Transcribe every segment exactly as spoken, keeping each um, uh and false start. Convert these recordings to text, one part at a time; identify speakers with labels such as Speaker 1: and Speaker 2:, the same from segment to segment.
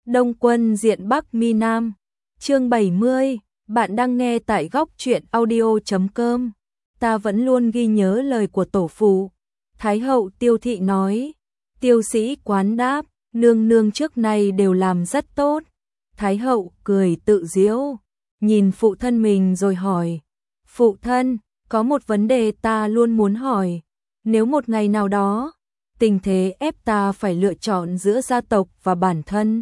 Speaker 1: Đông Quân diện Bắc Mi Nam. Chương bảy mươi, bạn đang nghe tại góc truyện audio chấm com. Ta vẫn luôn ghi nhớ lời của tổ phụ. Thái hậu Tiêu Thị nói. Tiêu Sĩ Quán đáp, nương nương trước này đều làm rất tốt. Thái hậu cười tự giễu, nhìn phụ thân mình rồi hỏi. Phụ thân, có một vấn đề ta luôn muốn hỏi. Nếu một ngày nào đó, tình thế ép ta phải lựa chọn giữa gia tộc và bản thân,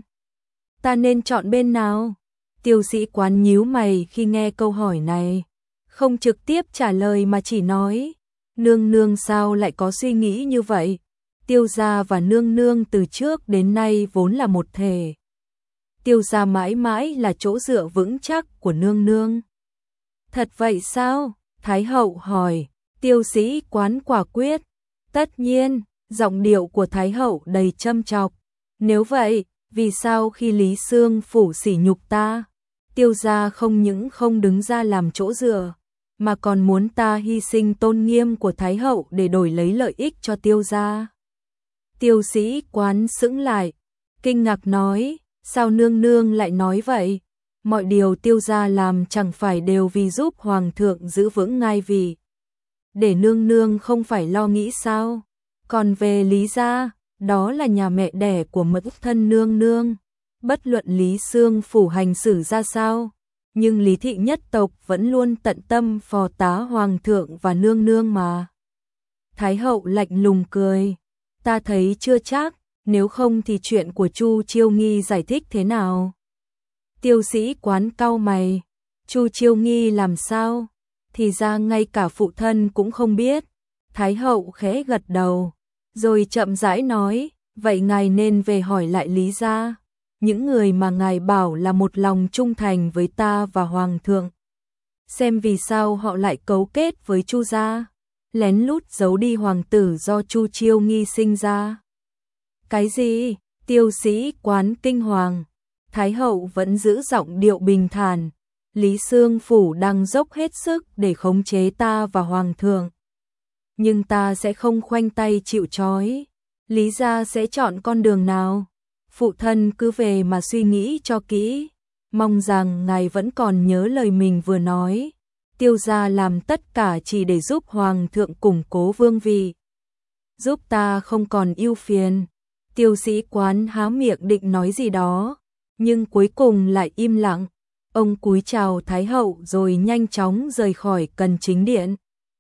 Speaker 1: ta nên chọn bên nào? Tiêu Sĩ Quán nhíu mày khi nghe câu hỏi này, không trực tiếp trả lời mà chỉ nói, nương nương sao lại có suy nghĩ như vậy? Tiêu gia và nương nương từ trước đến nay vốn là một thể. Tiêu gia mãi mãi là chỗ dựa vững chắc của nương nương. Thật vậy sao? Thái hậu hỏi. Tiêu Sĩ Quán quả quyết. Tất nhiên, giọng điệu của Thái hậu đầy châm chọc. Nếu vậy, vì sao khi Lý Xương phủ sỉ nhục ta, Tiêu gia không những không đứng ra làm chỗ dựa, mà còn muốn ta hy sinh tôn nghiêm của Thái hậu để đổi lấy lợi ích cho Tiêu gia? Tiêu Sĩ Quán sững lại, kinh ngạc nói, sao nương nương lại nói vậy? Mọi điều Tiêu gia làm chẳng phải đều vì giúp hoàng thượng giữ vững ngai vị, để nương nương không phải lo nghĩ sao? Còn về Lý gia, đó là nhà mẹ đẻ của mẫu thân nương nương. Bất luận Lý Xương phủ hành xử ra sao, nhưng Lý thị nhất tộc vẫn luôn tận tâm phò tá hoàng thượng và nương nương mà. Thái hậu lạnh lùng cười, ta thấy chưa chắc, nếu không thì chuyện của Chu Chiêu Nghi giải thích thế nào? Tiêu Sĩ Quán cau mày, Chu Chiêu Nghi làm sao? Thì ra ngay cả phụ thân cũng không biết. Thái hậu khẽ gật đầu, rồi chậm rãi nói, vậy ngài nên về hỏi lại Lý gia, những người mà ngài bảo là một lòng trung thành với ta và hoàng thượng, xem vì sao họ lại cấu kết với Chu gia, lén lút giấu đi hoàng tử do Chu Chiêu Nghi sinh ra. Cái gì? Tiêu Sĩ Quán kinh hoàng. Thái hậu vẫn giữ giọng điệu bình thản, Lý Xương phủ đang dốc hết sức để khống chế ta và hoàng thượng, nhưng ta sẽ không khoanh tay chịu trói. Lý gia sẽ chọn con đường nào? Phụ thân cứ về mà suy nghĩ cho kỹ, mong rằng ngài vẫn còn nhớ lời mình vừa nói. Tiêu gia làm tất cả chỉ để giúp hoàng thượng củng cố vương vị, giúp ta không còn ưu phiền. Tiêu Sĩ Quán há miệng định nói gì đó, nhưng cuối cùng lại im lặng. Ông cúi chào Thái hậu rồi nhanh chóng rời khỏi cần chính điện.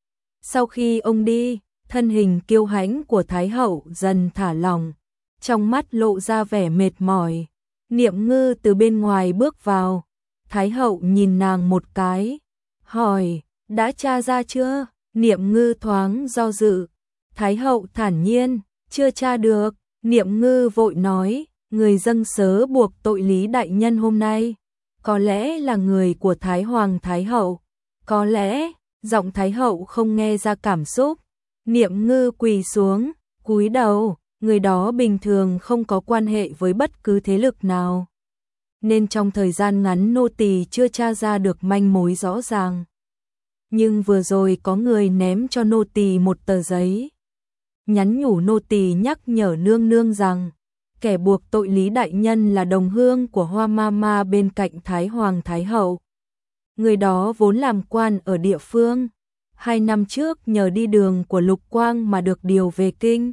Speaker 1: Sau khi ông đi, thân hình kiêu hãnh của Thái hậu dần thả lỏng, trong mắt lộ ra vẻ mệt mỏi. Niệm Ngư từ bên ngoài bước vào, Thái hậu nhìn nàng một cái, hỏi, đã tra ra chưa? Niệm Ngư thoáng do dự. Thái hậu thản nhiên, chưa tra được. Niệm Ngư vội nói, người dâng sớ buộc tội Lý đại nhân hôm nay, có lẽ là người của Thái hoàng Thái hậu. Có lẽ, giọng Thái hậu không nghe ra cảm xúc. Niệm Ngư quỳ xuống, cúi đầu, người đó bình thường không có quan hệ với bất cứ thế lực nào, nên trong thời gian ngắn nô tỳ chưa tra ra được manh mối rõ ràng. Nhưng vừa rồi có người ném cho nô tỳ một tờ giấy, nhắn nhủ nô tỳ nhắc nhở nương nương rằng kẻ buộc tội Lý đại nhân là đồng hương của Hoa Mama bên cạnh Thái hoàng Thái hậu. Người đó vốn làm quan ở địa phương, hai năm trước nhờ đi đường của Lục Quang mà được điều về kinh.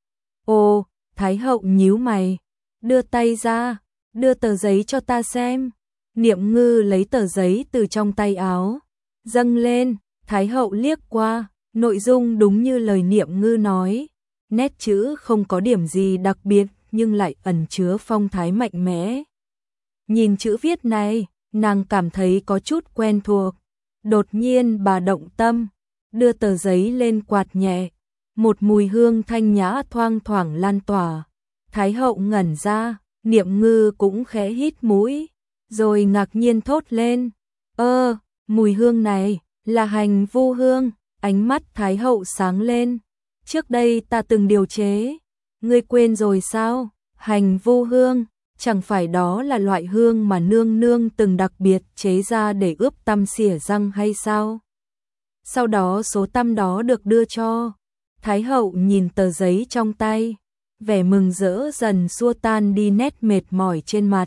Speaker 1: Ồ, Thái hậu nhíu mày, đưa tay ra, đưa tờ giấy cho ta xem. Niệm Ngư lấy tờ giấy từ trong tay áo, dâng lên. Thái hậu liếc qua, nội dung đúng như lời Niệm Ngư nói, nét chữ không có điểm gì đặc biệt nhưng lại ẩn chứa phong thái mạnh mẽ. Nhìn chữ viết này, nàng cảm thấy có chút quen thuộc. Đột nhiên bà động tâm, đưa tờ giấy lên quạt nhẹ, một mùi hương thanh nhã thoang thoảng lan tỏa. Thái hậu ngẩn ra, Niệm Ngư cũng khẽ hít mũi, rồi ngạc nhiên thốt lên, ơ, mùi hương này là hành vu hương. Ánh mắt Thái hậu sáng lên, trước đây ta từng điều chế, ngươi quên rồi sao? Hành vu hương, chẳng phải đó là loại hương mà nương nương từng đặc biệt chế ra để ướp tăm xỉa răng hay sao? Sau đó số tăm đó được đưa cho. Thái hậu nhìn tờ giấy trong tay, vẻ mừng rỡ dần xua tan đi nét mệt mỏi trên mặt.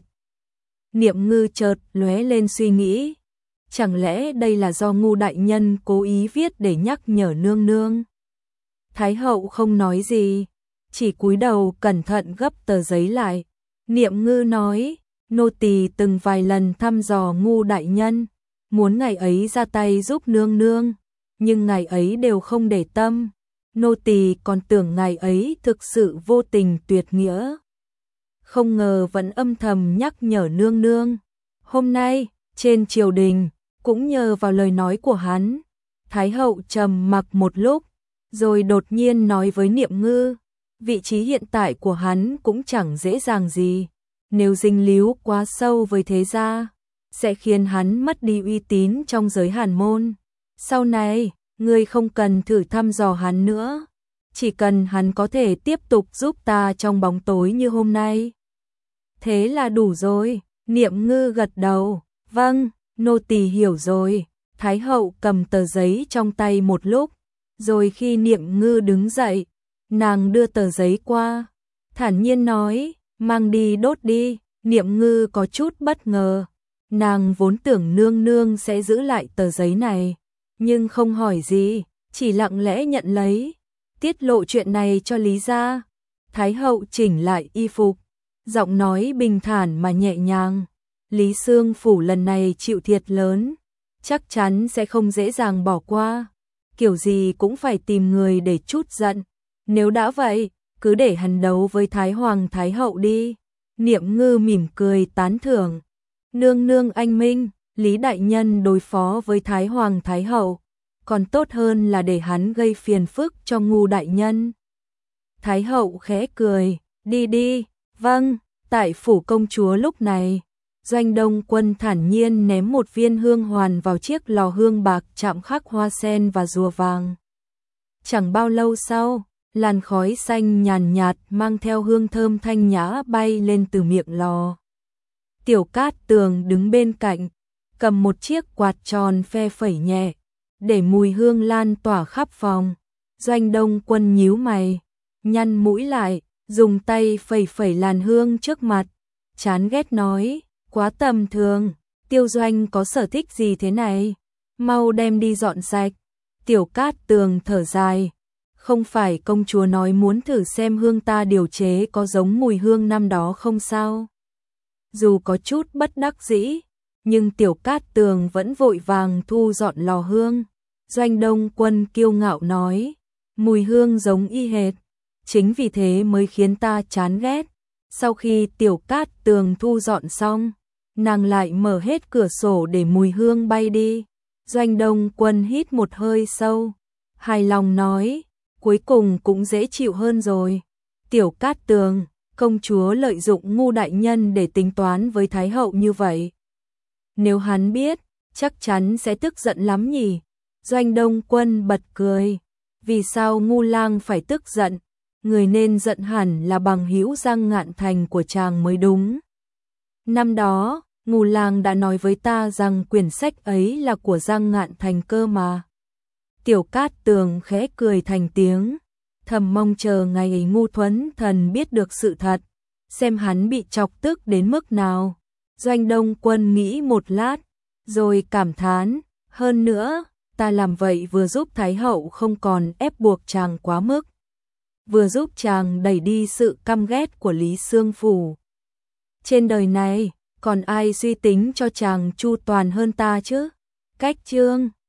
Speaker 1: Niệm Ngư chợt lóe lên suy nghĩ, chẳng lẽ đây là do Ngu đại nhân cố ý viết để nhắc nhở nương nương? Thái hậu không nói gì, chỉ cúi đầu cẩn thận gấp tờ giấy lại. Niệm Ngư nói, nô tỳ từng vài lần thăm dò Ngu đại nhân, muốn ngày ấy ra tay giúp nương nương, nhưng ngày ấy đều không để tâm. Nô tỳ còn tưởng ngày ấy thực sự vô tình tuyệt nghĩa, không ngờ vẫn âm thầm nhắc nhở nương nương. Hôm nay, trên triều đình, cũng nhờ vào lời nói của hắn. Thái hậu trầm mặc một lúc, rồi đột nhiên nói với Niệm Ngư, vị trí hiện tại của hắn cũng chẳng dễ dàng gì, nếu dính líu quá sâu với thế gia, sẽ khiến hắn mất đi uy tín trong giới hàn môn. Sau này, ngươi không cần thử thăm dò hắn nữa, chỉ cần hắn có thể tiếp tục giúp ta trong bóng tối như hôm nay, thế là đủ rồi. Niệm Ngư gật đầu, vâng, nô tỳ hiểu rồi. Thái hậu cầm tờ giấy trong tay một lúc, rồi khi Niệm Ngư đứng dậy, nàng đưa tờ giấy qua, thản nhiên nói, mang đi đốt đi. Niệm Ngư có chút bất ngờ, nàng vốn tưởng nương nương sẽ giữ lại tờ giấy này, nhưng không hỏi gì, chỉ lặng lẽ nhận lấy, tiết lộ chuyện này cho Lý gia. Thái hậu chỉnh lại y phục, giọng nói bình thản mà nhẹ nhàng, Lý Xương phủ lần này chịu thiệt lớn, chắc chắn sẽ không dễ dàng bỏ qua, kiểu gì cũng phải tìm người để trút giận. Nếu đã vậy, cứ để hắn đấu với Thái Hoàng Thái Hậu đi. Niệm Ngư mỉm cười tán thưởng, nương nương anh minh, Lý đại nhân đối phó với Thái Hoàng Thái Hậu, còn tốt hơn là để hắn gây phiền phức cho Ngu đại nhân. Thái Hậu khẽ cười, đi đi. Vâng. Tại phủ công chúa lúc này, Doanh Đông Quân thản nhiên ném một viên hương hoàn vào chiếc lò hương bạc chạm khắc hoa sen và rùa vàng. Chẳng bao lâu sau, làn khói xanh nhàn nhạt mang theo hương thơm thanh nhã bay lên từ miệng lò. Tiểu Cát Tường đứng bên cạnh, cầm một chiếc quạt tròn phe phẩy nhẹ, để mùi hương lan tỏa khắp phòng. Doanh Đông Quân nhíu mày, nhăn mũi lại, dùng tay phẩy phẩy làn hương trước mặt, chán ghét nói, quá tầm thường, Tiêu Doanh có sở thích gì thế này, mau đem đi dọn sạch. Tiểu Cát Tường thở dài, không phải công chúa nói muốn thử xem hương ta điều chế có giống mùi hương năm đó không sao? Dù có chút bất đắc dĩ, nhưng Tiểu Cát Tường vẫn vội vàng thu dọn lò hương. Doanh Đông Quân kiêu ngạo nói, mùi hương giống y hệt, chính vì thế mới khiến ta chán ghét. Sau khi Tiểu Cát Tường thu dọn xong, nàng lại mở hết cửa sổ để mùi hương bay đi. Doanh Đông Quân hít một hơi sâu, hài lòng nói, cuối cùng cũng dễ chịu hơn rồi. Tiểu Cát Tường, công chúa lợi dụng Ngu đại nhân để tính toán với Thái hậu như vậy, nếu hắn biết, chắc chắn sẽ tức giận lắm nhỉ. Doanh Đông Quân bật cười, vì sao Ngu lang phải tức giận, người nên giận hẳn là bằng hữu Giang Ngạn Thành của chàng mới đúng. Năm đó, Ngu lang đã nói với ta rằng quyển sách ấy là của Giang Ngạn Thành cơ mà. Tiểu Cát Tường khẽ cười thành tiếng, thầm mong chờ ngày ấy Ngu Thuấn Thần biết được sự thật, xem hắn bị chọc tức đến mức nào. Doanh Đông Quân nghĩ một lát, rồi cảm thán, hơn nữa, ta làm vậy vừa giúp Thái hậu không còn ép buộc chàng quá mức, vừa giúp chàng đẩy đi sự căm ghét của Lý Xương phủ. Trên đời này, còn ai suy tính cho chàng chu toàn hơn ta chứ? Cách chương